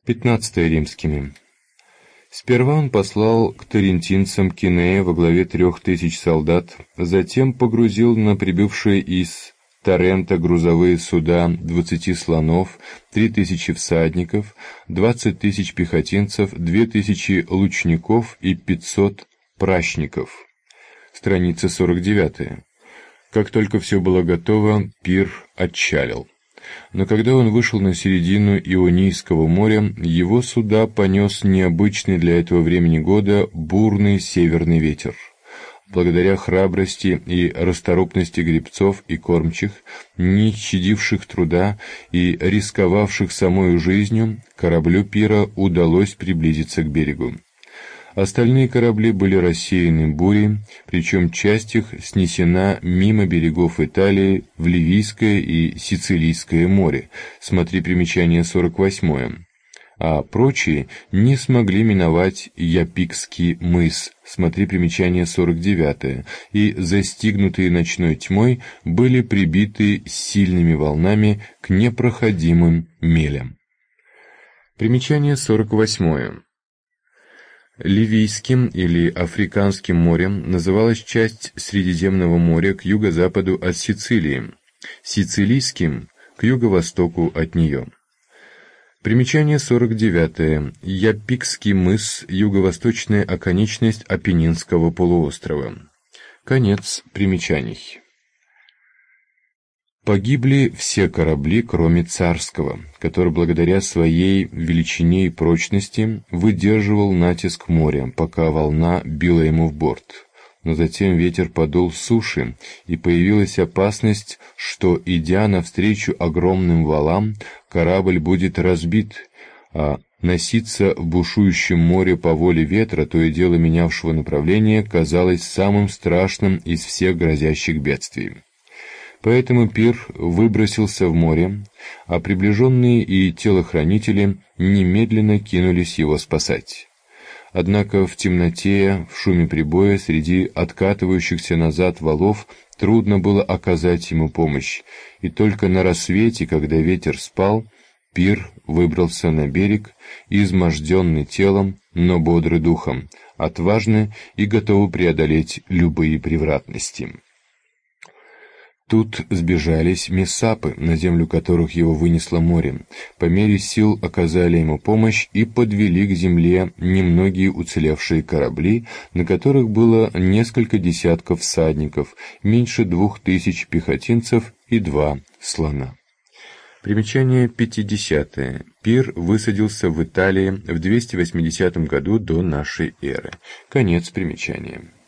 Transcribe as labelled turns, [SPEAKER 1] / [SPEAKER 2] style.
[SPEAKER 1] 15 римскими. Сперва он послал к тарентинцам Кинея во главе 3000 солдат, затем погрузил на прибывшие из Тарента грузовые суда 20 слонов, 3000 всадников, 20 000 пехотинцев, 2000 лучников и 500 пращников. Страница 49. Как только все было готово, пир отчалил. Но когда он вышел на середину Ионийского моря, его суда понес необычный для этого времени года бурный северный ветер. Благодаря храбрости и расторопности гребцов и кормчих, не щадивших труда и рисковавших самою жизнью, кораблю пира удалось приблизиться к берегу. Остальные корабли были рассеяны бурей, причем часть их снесена мимо берегов Италии в Ливийское и Сицилийское море, смотри примечание 48, а прочие не смогли миновать Япикский мыс, смотри примечание 49, и, застигнутые ночной тьмой, были прибиты сильными волнами к непроходимым мелям. Примечание 48. Ливийским или Африканским морем называлась часть Средиземного моря к юго-западу от Сицилии, Сицилийским — к юго-востоку от нее. Примечание 49. Япикский мыс — юго-восточная оконечность Апеннинского полуострова. Конец примечаний. Погибли все корабли, кроме царского, который благодаря своей величине и прочности выдерживал натиск моря, пока волна била ему в борт. Но затем ветер подул с суши, и появилась опасность, что, идя навстречу огромным валам, корабль будет разбит, а носиться в бушующем море по воле ветра, то и дело менявшего направление, казалось самым страшным из всех грозящих бедствий. Поэтому пир выбросился в море, а приближенные и телохранители немедленно кинулись его спасать. Однако в темноте, в шуме прибоя, среди откатывающихся назад валов трудно было оказать ему помощь, и только на рассвете, когда ветер спал, пир выбрался на берег, изможденный телом, но бодрый духом, отважный и готовый преодолеть любые превратности. Тут сбежались мессапы, на землю которых его вынесло море, по мере сил оказали ему помощь и подвели к земле немногие уцелевшие корабли, на которых было несколько десятков всадников, меньше 2000 пехотинцев и 2 слона. Примечание 50. Пир высадился в Италии в 280 году до нашей эры. Конец примечания.